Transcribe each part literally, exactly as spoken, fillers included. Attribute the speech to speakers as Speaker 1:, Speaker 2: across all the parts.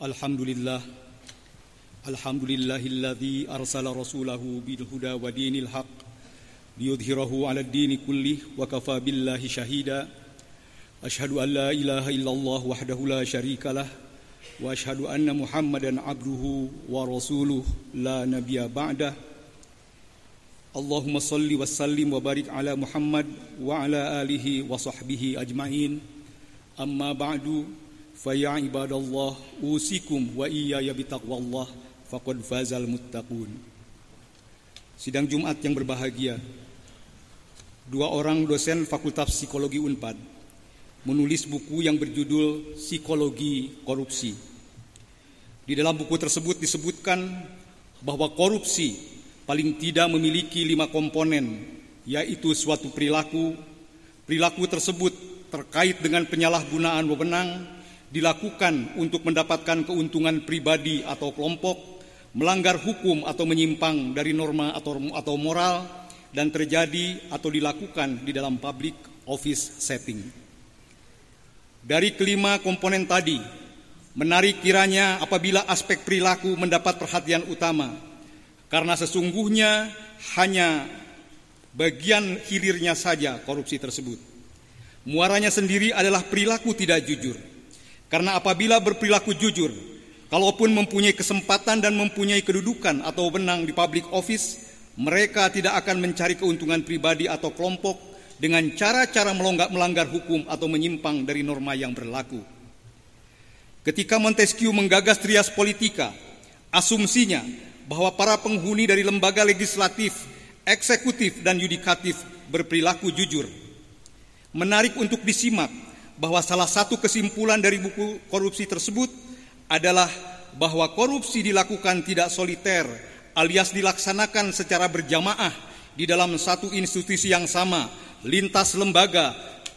Speaker 1: Alhamdulillah Alhamdulillahilladzi arsala rasulahu bil huda wa dinil haq liyudhhirahu 'alad dini kullih wa kafa billahi syahida. Asyhadu an la ilaha illallah wahdahu la syarikalah wa asyhadu anna Muhammadan 'abduhu wa rasuluh la nabiyya ba'dah. Allahumma shalli wa sallim wa barik ala Muhammad wa ala alihi wa sahbihi ajma'in. Amma ba'du, fa ya ibadallah usikum wa iyaya bitaqwallah faqad fazal muttaqun. Sidang Jumat yang berbahagia, dua orang dosen Fakultas Psikologi Unpad menulis buku yang berjudul Psikologi Korupsi. Di dalam buku tersebut disebutkan bahwa korupsi paling tidak memiliki lima komponen, yaitu suatu perilaku. Perilaku tersebut terkait dengan penyalahgunaan wewenang, dilakukan untuk mendapatkan keuntungan pribadi atau kelompok, melanggar hukum atau menyimpang dari norma atau, atau moral, dan terjadi atau dilakukan di dalam public office setting. Dari kelima komponen tadi, menarik kiranya apabila aspek perilaku mendapat perhatian utama, karena sesungguhnya hanya bagian hilirnya saja korupsi tersebut. Muaranya sendiri adalah perilaku tidak jujur. Karena apabila berperilaku jujur, kalaupun mempunyai kesempatan dan mempunyai kedudukan atau wewenang di public office, mereka tidak akan mencari keuntungan pribadi atau kelompok dengan cara-cara melanggar hukum atau menyimpang dari norma yang berlaku. Ketika Montesquieu menggagas trias politika, asumsinya bahwa para penghuni dari lembaga legislatif, eksekutif, dan yudikatif berperilaku jujur. Menarik untuk disimak bahwa salah satu kesimpulan dari buku korupsi tersebut adalah bahwa korupsi dilakukan tidak soliter, alias dilaksanakan secara berjamaah di dalam satu institusi yang sama, lintas lembaga,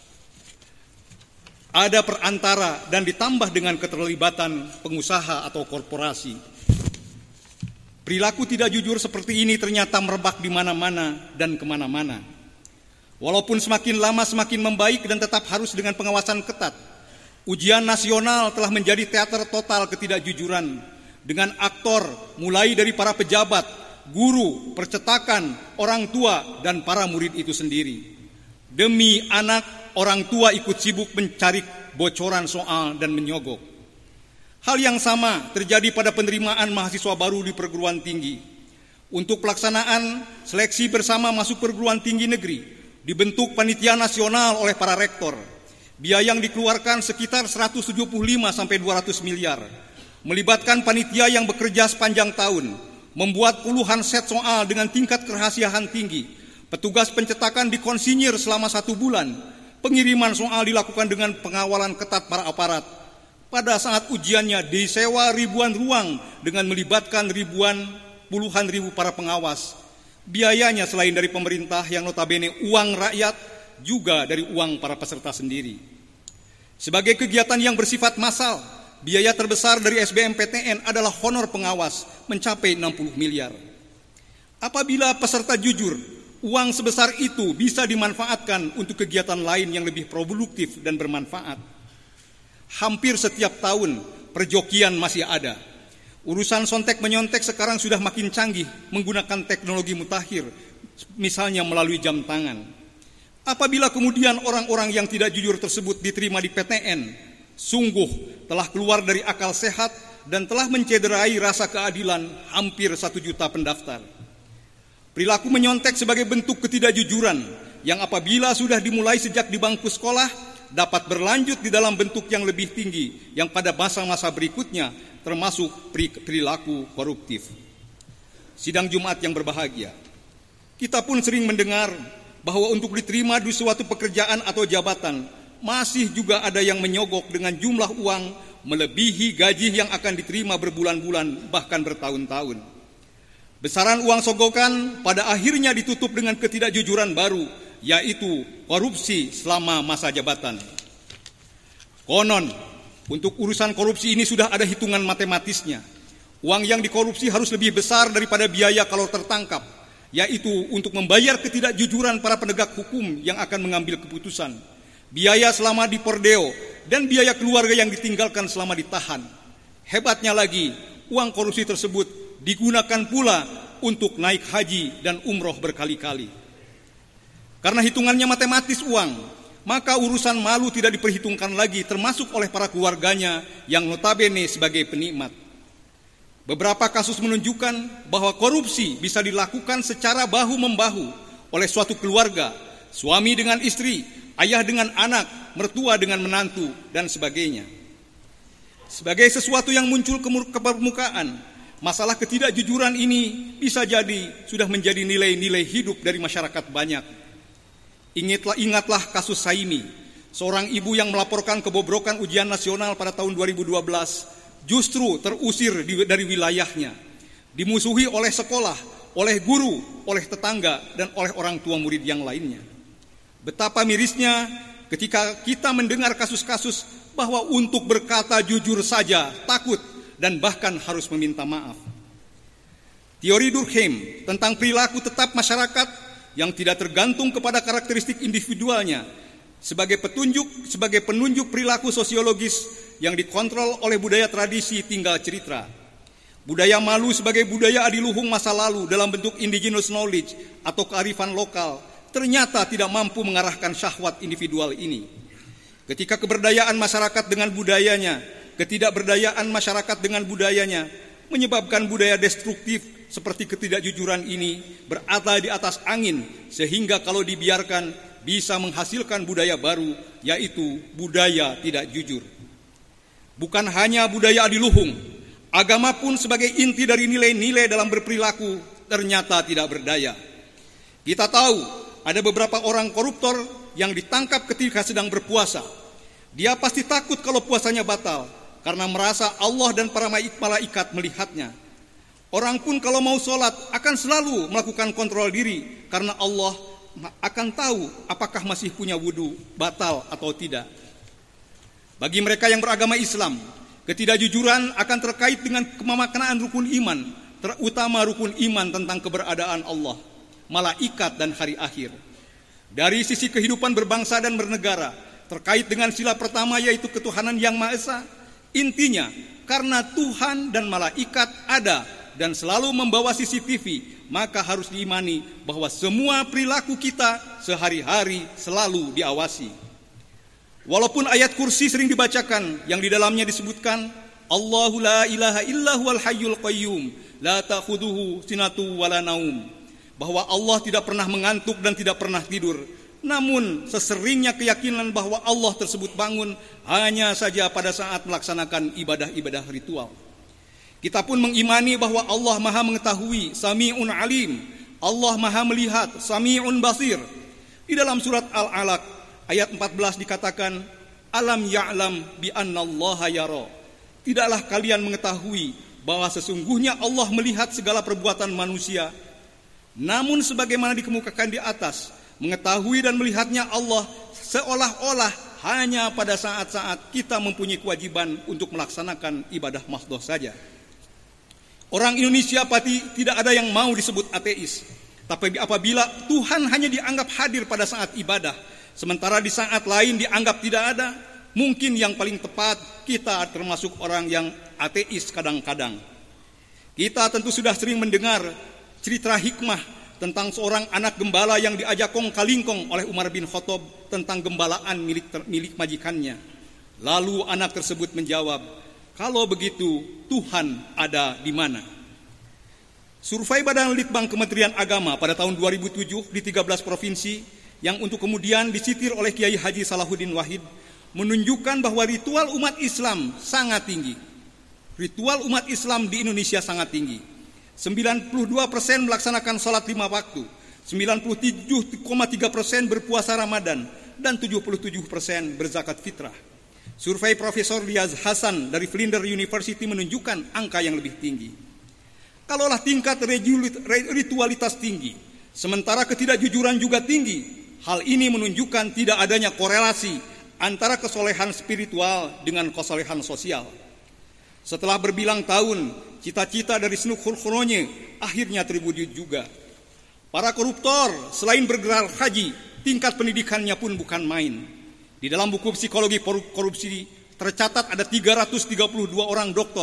Speaker 1: ada perantara, dan ditambah dengan keterlibatan pengusaha atau korporasi. Perilaku tidak jujur seperti ini ternyata merebak di mana-mana dan kemana-mana. Walaupun semakin lama semakin membaik dan tetap harus dengan pengawasan ketat, ujian nasional telah menjadi teater total ketidakjujuran dengan aktor mulai dari para pejabat, guru, percetakan, orang tua, dan para murid itu sendiri. Demi anak, orang tua ikut sibuk mencari bocoran soal dan menyogok. Hal yang sama terjadi pada penerimaan mahasiswa baru di perguruan tinggi. Untuk pelaksanaan seleksi bersama masuk perguruan tinggi negeri, dibentuk panitia nasional oleh para rektor. Biaya yang dikeluarkan sekitar seratus tujuh puluh lima sampai dua ratus miliar. Melibatkan panitia yang bekerja sepanjang tahun, membuat puluhan set soal dengan tingkat kerahasiaan tinggi. Petugas pencetakan dikonsinyir selama satu bulan. Pengiriman soal dilakukan dengan pengawalan ketat para aparat. Pada saat ujiannya disewa ribuan ruang dengan melibatkan ribuan, puluhan ribu para pengawas. Biayanya selain dari pemerintah yang notabene uang rakyat, juga dari uang para peserta sendiri. Sebagai kegiatan yang bersifat massal, biaya terbesar dari S B M P T N adalah honor pengawas mencapai enam puluh miliar. Apabila peserta jujur, uang sebesar itu bisa dimanfaatkan untuk kegiatan lain yang lebih produktif dan bermanfaat. Hampir setiap tahun perjokian masih ada. Urusan sontek menyontek sekarang sudah makin canggih menggunakan teknologi mutakhir, misalnya melalui jam tangan. Apabila kemudian orang-orang yang tidak jujur tersebut diterima di P T N, sungguh telah keluar dari akal sehat dan telah mencederai rasa keadilan hampir satu juta pendaftar. Perilaku menyontek sebagai bentuk ketidakjujuran yang apabila sudah dimulai sejak di bangku sekolah dapat berlanjut di dalam bentuk yang lebih tinggi yang pada masa-masa berikutnya termasuk perilaku koruptif. Sidang Jumat yang berbahagia, kita pun sering mendengar bahwa untuk diterima di suatu pekerjaan atau jabatan masih juga ada yang menyogok dengan jumlah uang melebihi gaji yang akan diterima berbulan-bulan bahkan bertahun-tahun. Besaran uang sogokan pada akhirnya ditutup dengan ketidakjujuran baru, yaitu korupsi selama masa jabatan. Konon, untuk urusan korupsi ini sudah ada hitungan matematisnya. Uang yang dikorupsi harus lebih besar daripada biaya kalau tertangkap, yaitu untuk membayar ketidakjujuran para penegak hukum yang akan mengambil keputusan, biaya selama di pordeo, dan biaya keluarga yang ditinggalkan selama ditahan. Hebatnya lagi, uang korupsi tersebut digunakan pula untuk naik haji dan umroh berkali-kali. Karena hitungannya matematis uang, maka urusan malu tidak diperhitungkan lagi, termasuk oleh para keluarganya yang notabene sebagai penikmat. Beberapa kasus menunjukkan bahwa korupsi bisa dilakukan secara bahu-membahu oleh suatu keluarga, suami dengan istri, ayah dengan anak, mertua dengan menantu, dan sebagainya. Sebagai sesuatu yang muncul ke permukaan, masalah ketidakjujuran ini bisa jadi sudah menjadi nilai-nilai hidup dari masyarakat banyak. Ingatlah, ingatlah kasus Saimi, seorang ibu yang melaporkan kebobrokan ujian nasional pada tahun dua ribu dua belas, justru terusir dari wilayahnya, dimusuhi oleh sekolah, oleh guru, oleh tetangga, dan oleh orang tua murid yang lainnya. Betapa mirisnya ketika kita mendengar kasus-kasus bahwa untuk berkata jujur saja takut dan bahkan harus meminta maaf. Teori Durkheim tentang perilaku tetap masyarakat yang tidak tergantung kepada karakteristik individualnya sebagai petunjuk sebagai penunjuk perilaku sosiologis yang dikontrol oleh budaya tradisi tinggal cerita. Budaya malu sebagai budaya adiluhung masa lalu dalam bentuk indigenous knowledge atau kearifan lokal ternyata tidak mampu mengarahkan syahwat individual ini. Ketika keberdayaan masyarakat dengan budayanya, ketidakberdayaan masyarakat dengan budayanya menyebabkan budaya destruktif seperti ketidakjujuran ini berada di atas angin, sehingga kalau dibiarkan bisa menghasilkan budaya baru, yaitu budaya tidak jujur. Bukan hanya budaya adiluhung, agama pun sebagai inti dari nilai-nilai dalam berperilaku ternyata tidak berdaya. Kita tahu ada beberapa orang koruptor yang ditangkap ketika sedang berpuasa. Dia pasti takut kalau puasanya batal karena merasa Allah dan para malaikat melihatnya. Orang pun kalau mau sholat akan selalu melakukan kontrol diri karena Allah akan tahu apakah masih punya wudu batal atau tidak. Bagi mereka yang beragama Islam, ketidakjujuran akan terkait dengan kemaknaan rukun iman, terutama rukun iman tentang keberadaan Allah, malaikat, dan hari akhir. Dari sisi kehidupan berbangsa dan bernegara, terkait dengan sila pertama yaitu ketuhanan yang Maha Esa, intinya karena Tuhan dan malaikat ada dan selalu membawa C C T V, maka harus diimani bahwa semua perilaku kita sehari-hari selalu diawasi. Walaupun ayat kursi sering dibacakan yang di dalamnya disebutkan Allahu la ilaha illa huwal hayyul qayyum la ta'khudhuhu sinatu wala naum, bahwa Allah tidak pernah mengantuk dan tidak pernah tidur. Namun seseringnya keyakinan bahwa Allah tersebut bangun hanya saja pada saat melaksanakan ibadah-ibadah ritual. Kita pun mengimani bahwa Allah Maha mengetahui, Sami'un Alim, Allah Maha melihat, Sami'un Basir. Di dalam surat Al-Alaq ayat empat belas dikatakan, Alam ya'lam bi annallaha yara. Tidaklah kalian mengetahui bahwa sesungguhnya Allah melihat segala perbuatan manusia. Namun sebagaimana dikemukakan di atas, mengetahui dan melihatnya Allah seolah-olah hanya pada saat-saat kita mempunyai kewajiban untuk melaksanakan ibadah mahdhah saja. Orang Indonesia pasti tidak ada yang mau disebut ateis. Tapi apabila Tuhan hanya dianggap hadir pada saat ibadah, sementara di saat lain dianggap tidak ada, mungkin yang paling tepat kita termasuk orang yang ateis kadang-kadang. Kita tentu sudah sering mendengar cerita hikmah tentang seorang anak gembala yang diajak kong kalingkong oleh Umar bin Khattab tentang gembalaan milik, milik majikannya. Lalu anak tersebut menjawab, kalau begitu Tuhan ada di mana? Survei Badan Litbang Kementerian Agama pada tahun dua ribu tujuh di tiga belas provinsi yang untuk kemudian disitir oleh Kiai Haji Salahuddin Wahid menunjukkan bahwa ritual umat Islam sangat tinggi. Ritual umat Islam di Indonesia sangat tinggi. sembilan puluh dua persen melaksanakan sholat lima waktu, sembilan puluh tujuh koma tiga persen berpuasa Ramadan, dan tujuh puluh tujuh persen berzakat fitrah. Survei Profesor Riaz Hasan dari Flinders University menunjukkan angka yang lebih tinggi. Kalaulah tingkat ritualitas tinggi, sementara ketidakjujuran juga tinggi, hal ini menunjukkan tidak adanya korelasi antara kesolehan spiritual dengan kesolehan sosial. Setelah berbilang tahun, cita-cita dari Snuk Khulkhulonye akhirnya terwujud juga. Para koruptor selain bergerak haji, tingkat pendidikannya pun bukan main. Di dalam buku psikologi korupsi tercatat ada tiga ratus tiga puluh dua orang doktor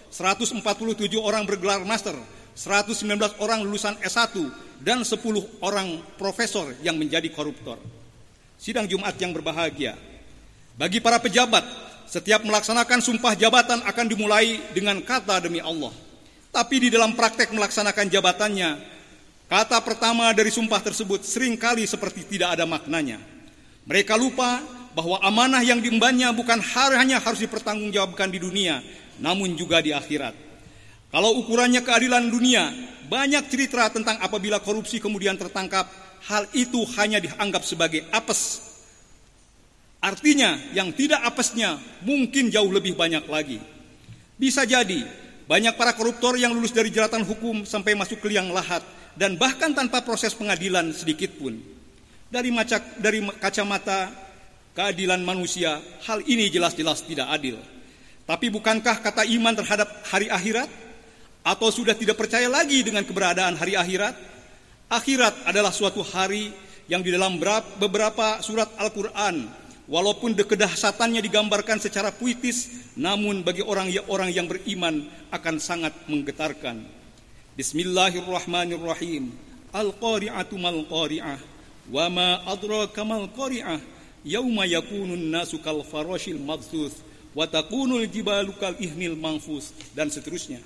Speaker 1: seratus empat puluh tujuh orang bergelar master, seratus sembilan belas orang lulusan S satu, dan sepuluh orang profesor yang menjadi koruptor. Sidang Jumat yang berbahagia, bagi para pejabat, setiap melaksanakan sumpah jabatan akan dimulai dengan kata demi Allah. Tapi di dalam praktek melaksanakan jabatannya, kata pertama dari sumpah tersebut seringkali seperti tidak ada maknanya. Mereka lupa bahwa amanah yang diembannya bukan hanya harus dipertanggungjawabkan di dunia, namun juga di akhirat. Kalau ukurannya keadilan dunia, banyak cerita tentang apabila korupsi kemudian tertangkap, hal itu hanya dianggap sebagai apes. Artinya yang tidak apesnya mungkin jauh lebih banyak lagi. Bisa jadi banyak para koruptor yang lulus dari jeratan hukum sampai masuk ke liang lahat dan bahkan tanpa proses pengadilan sedikit pun. Dari, macak, dari kacamata keadilan manusia, hal ini jelas-jelas tidak adil. Tapi bukankah kata iman terhadap hari akhirat? Atau sudah tidak percaya lagi dengan keberadaan hari akhirat? Akhirat adalah suatu hari yang di dalam beberapa surat Al-Quran, walaupun kedahsyatannya digambarkan secara puitis, namun bagi orang-orang yang beriman akan sangat menggetarkan. Bismillahirrahmanirrahim. Al-Qari'atu mal-Qari'ah, wa ma adraka mal-Qari'ah, yauma yakunun nasu kal farashil mabthuth, wa takunul jibalu kal ihnil manfus, dan seterusnya.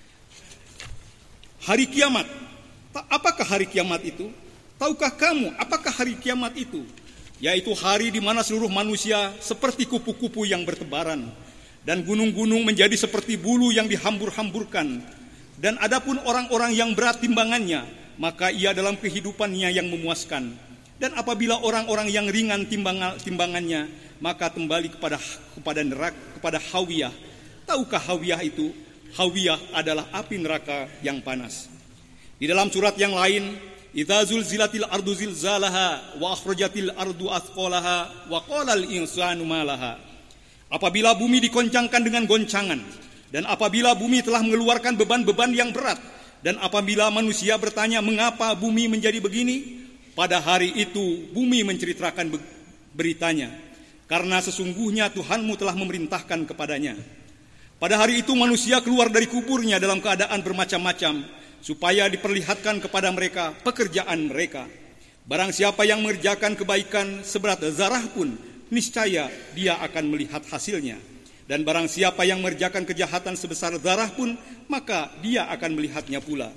Speaker 1: Hari kiamat. Apakah hari kiamat itu? Tahukah kamu apakah hari kiamat itu? Yaitu hari di mana seluruh manusia seperti kupu-kupu yang bertebaran, dan gunung-gunung menjadi seperti bulu yang dihambur-hamburkan. Dan adapun orang-orang yang berat timbangannya, maka ia dalam kehidupannya yang memuaskan. Dan apabila orang-orang yang ringan timbangannya, maka kembali kepada kepada neraka, kepada hawiyah. Tahukah hawiyah itu? Hawiyah adalah api neraka yang panas. Di dalam surat yang lain, idza zulzilatil ardu zilzalaha wa akhrajatil ardu athqalaha wa qalal insanu ma laha. Apabila bumi dikoncangkan dengan goncangan, dan apabila bumi telah mengeluarkan beban-beban yang berat, dan apabila manusia bertanya mengapa bumi menjadi begini, pada hari itu bumi menceritakan beritanya, karena sesungguhnya Tuhanmu telah memerintahkan kepadanya. Pada hari itu manusia keluar dari kuburnya dalam keadaan bermacam-macam, supaya diperlihatkan kepada mereka pekerjaan mereka. Barang siapa yang mengerjakan kebaikan seberat zarah pun, niscaya dia akan melihat hasilnya. Dan barang siapa yang mengerjakan kejahatan sebesar zarah pun, maka dia akan melihatnya pula.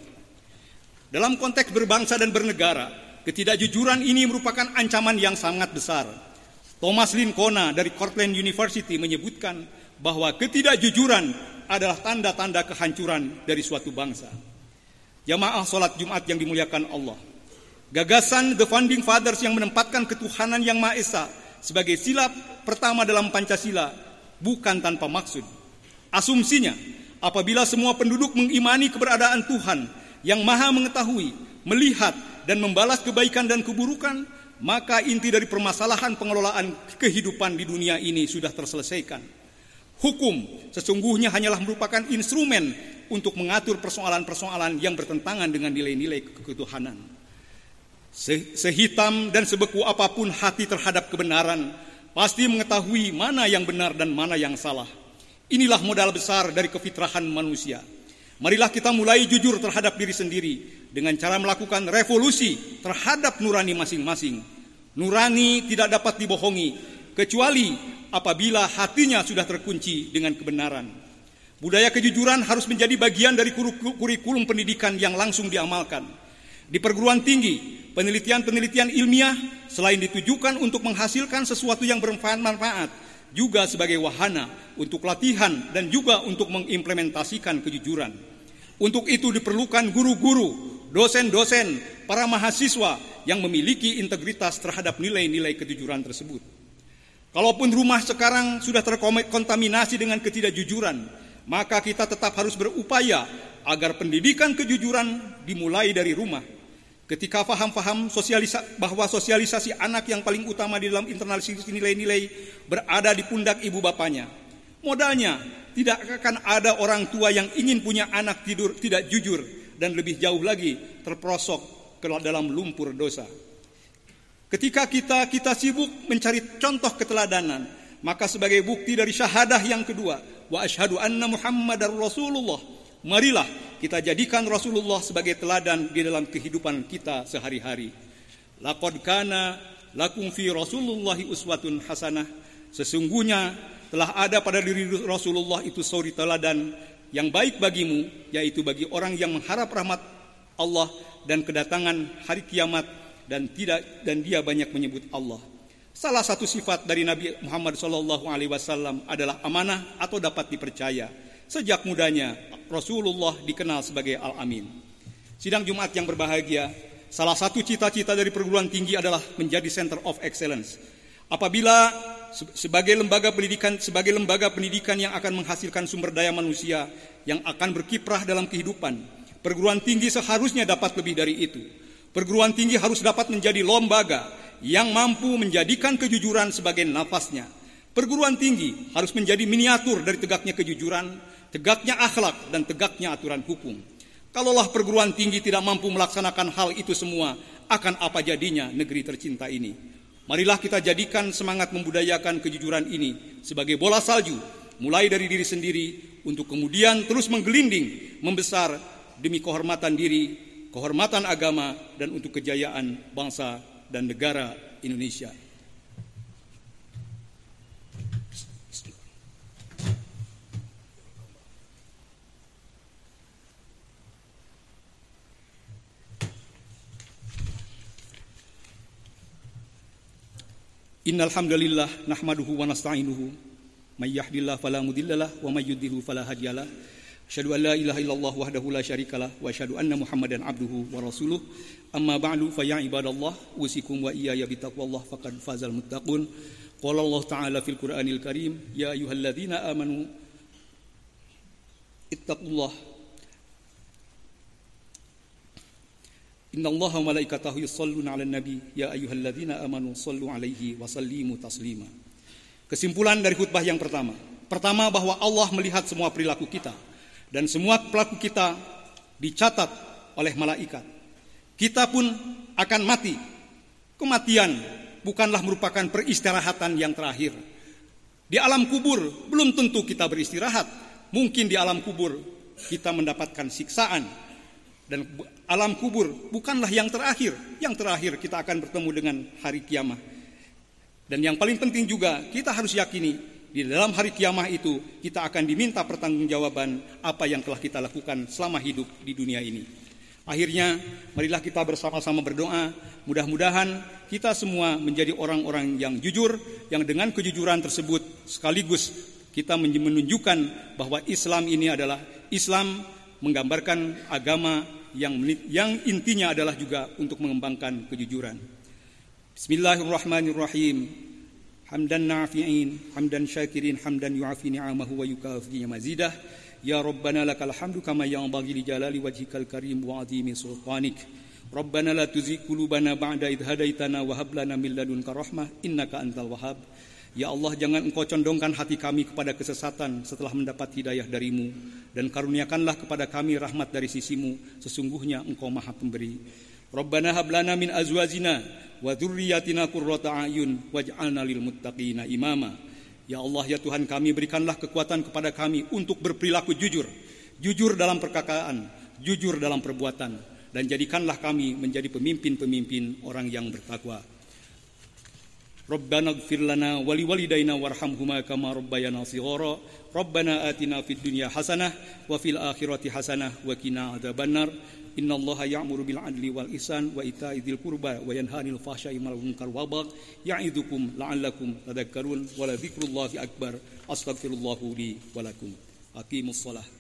Speaker 1: Dalam konteks berbangsa dan bernegara, ketidakjujuran ini merupakan ancaman yang sangat besar. Thomas Lincona dari Cornell University menyebutkan bahwa ketidakjujuran adalah tanda-tanda kehancuran dari suatu bangsa. Jamaah sholat Jumat yang dimuliakan Allah, gagasan The Founding Fathers yang menempatkan ketuhanan yang Maha Esa sebagai sila pertama dalam Pancasila bukan tanpa maksud. Asumsinya, apabila semua penduduk mengimani keberadaan Tuhan yang Maha mengetahui, melihat, dan membalas kebaikan dan keburukan, maka inti dari permasalahan pengelolaan kehidupan di dunia ini sudah terselesaikan. Hukum sesungguhnya hanyalah merupakan instrumen untuk mengatur persoalan-persoalan yang bertentangan dengan nilai-nilai ketuhanan. Sehitam dan sebeku apapun hati terhadap kebenaran, pasti mengetahui mana yang benar dan mana yang salah. Inilah modal besar dari kefitrahan manusia. Marilah kita mulai jujur terhadap diri sendiri dengan cara melakukan revolusi terhadap nurani masing-masing. Nurani tidak dapat dibohongi, kecuali apabila hatinya sudah terkunci dengan kebenaran. Budaya kejujuran harus menjadi bagian dari kurikulum pendidikan yang langsung diamalkan. Di perguruan tinggi, penelitian-penelitian ilmiah selain ditujukan untuk menghasilkan sesuatu yang bermanfaat, juga sebagai wahana untuk latihan dan juga untuk mengimplementasikan kejujuran. Untuk itu diperlukan guru-guru, dosen-dosen, para mahasiswa yang memiliki integritas terhadap nilai-nilai kejujuran tersebut. Kalaupun rumah sekarang sudah terkontaminasi dengan ketidakjujuran, maka kita tetap harus berupaya agar pendidikan kejujuran dimulai dari rumah. Ketika faham-faham sosialisa, bahwa sosialisasi anak yang paling utama di dalam internalisasi nilai-nilai berada di pundak ibu bapanya, modalnya tidak akan ada orang tua yang ingin punya anak tidur tidak jujur dan lebih jauh lagi terperosok ke dalam lumpur dosa. Ketika kita kita sibuk mencari contoh keteladanan, maka sebagai bukti dari syahadah yang kedua, wa asyhadu anna Muhammadar Rasulullah. Marilah kita jadikan Rasulullah sebagai teladan di dalam kehidupan kita sehari-hari. Laqad kana lakum fi Rasulillahi uswatun hasanah. Sesungguhnya telah ada pada diri Rasulullah itu suri teladan yang baik bagimu, yaitu bagi orang yang mengharap rahmat Allah dan kedatangan hari kiamat, dan tidak dan dia banyak menyebut Allah. Salah satu sifat dari Nabi Muhammad shallallahu alaihi wasallam adalah amanah atau dapat dipercaya. Sejak mudanya Rasulullah dikenal sebagai Al-Amin. Sidang Jumat yang berbahagia, salah satu cita-cita dari perguruan tinggi adalah menjadi Center of Excellence. Apabila sebagai lembaga pendidikan sebagai lembaga pendidikan yang akan menghasilkan sumber daya manusia yang akan berkiprah dalam kehidupan, perguruan tinggi seharusnya dapat lebih dari itu. Perguruan tinggi harus dapat menjadi lembaga yang mampu menjadikan kejujuran sebagai nafasnya. Perguruan tinggi harus menjadi miniatur dari tegaknya kejujuran, tegaknya akhlak, dan tegaknya aturan hukum. Kalaulah perguruan tinggi tidak mampu melaksanakan hal itu semua, akan apa jadinya negeri tercinta ini? Marilah kita jadikan semangat membudayakan kejujuran ini sebagai bola salju, mulai dari diri sendiri, untuk kemudian terus menggelinding, membesar demi kehormatan diri, kehormatan agama, dan untuk kejayaan bangsa dan negara Indonesia. Innal hamdalillah nahmaduhu wa nasta'inuhu may yahdihillahu fala mudhillalah wa may yudhlilhu fala hadiyalah. Asyhadu an la ilaha illallah wahdahu la syarikalah wa asyhadu anna Muhammadan abduhu wa rasuluh. Amma ba'du fa ya ibadallah usikum wa iyaya bitaqwallah faqad fazal muttaqun. Qala Allah ta'ala fil Qur'anil Karim, ya ayyuhalladzina amanu ittaqullah innallaha wa malaikatahu yusholluna 'alan nabi ya ayyuhalladzina amanu shallu 'alaihi wa sallimu taslima. Kesimpulan dari khutbah yang pertama. Pertama, bahwa Allah melihat semua perilaku kita dan semua perilaku kita dicatat oleh malaikat. Kita pun akan mati. Kematian bukanlah merupakan peristirahatan yang terakhir. Di alam kubur belum tentu kita beristirahat. Mungkin di alam kubur kita mendapatkan siksaan. Dan alam kubur bukanlah yang terakhir. Yang terakhir kita akan bertemu dengan hari kiamat. Dan yang paling penting juga, kita harus yakini di dalam hari kiamat itu kita akan diminta pertanggungjawaban apa yang telah kita lakukan selama hidup di dunia ini. Akhirnya, marilah kita bersama-sama berdoa, mudah-mudahan kita semua menjadi orang-orang yang jujur, yang dengan kejujuran tersebut sekaligus kita menunjukkan bahwa Islam ini adalah Islam menggambarkan agama yang yang intinya adalah juga untuk mengembangkan kejujuran. Bismillahirrahmanirrahim. Hamdan nafi'in, hamdan syakirin, hamdan yu'afi ni'amahu wa yukafi mazidah. Ya Rabbana lakal hamdu kama yanbaghi li jalali wajhikal karim wa 'azimi sultanik. Rabbana la tuzigh qulubana ba'da idh hadaitana wa hab lana min ladunka rahmah innaka antal wahhab. Ya Allah, jangan Engkau condongkan hati kami kepada kesesatan setelah mendapat hidayah darimu, dan karuniakanlah kepada kami rahmat dari sisimu, sesungguhnya Engkau Maha Pemberi. Rabbana hab lana min azwajina wa dzurriyyatina qurrata a'yun waj'alna lil muttaqina imama. Ya Allah, ya Tuhan kami, berikanlah kekuatan kepada kami untuk berperilaku jujur, jujur dalam perkataan, jujur dalam perbuatan, dan jadikanlah kami menjadi pemimpin-pemimpin orang yang bertakwa. Rabbana ighfir lana wa liwalidayna warhamhuma kama rabbayana shighara. Rabbana atina fid dunya hasanah wa fil akhirati hasanah wa qina adzabannar. Innallaha ya'muru bil 'adli wal ihsan wa ita'i dzil qurba wa yanha 'anil fahsya'i wal munkar wal baghi ya'idzukum la'allakum tadhakkarun wa la dzikrullahi akbar. Astaghfirullahu li wa lakum. Aqimus shalah.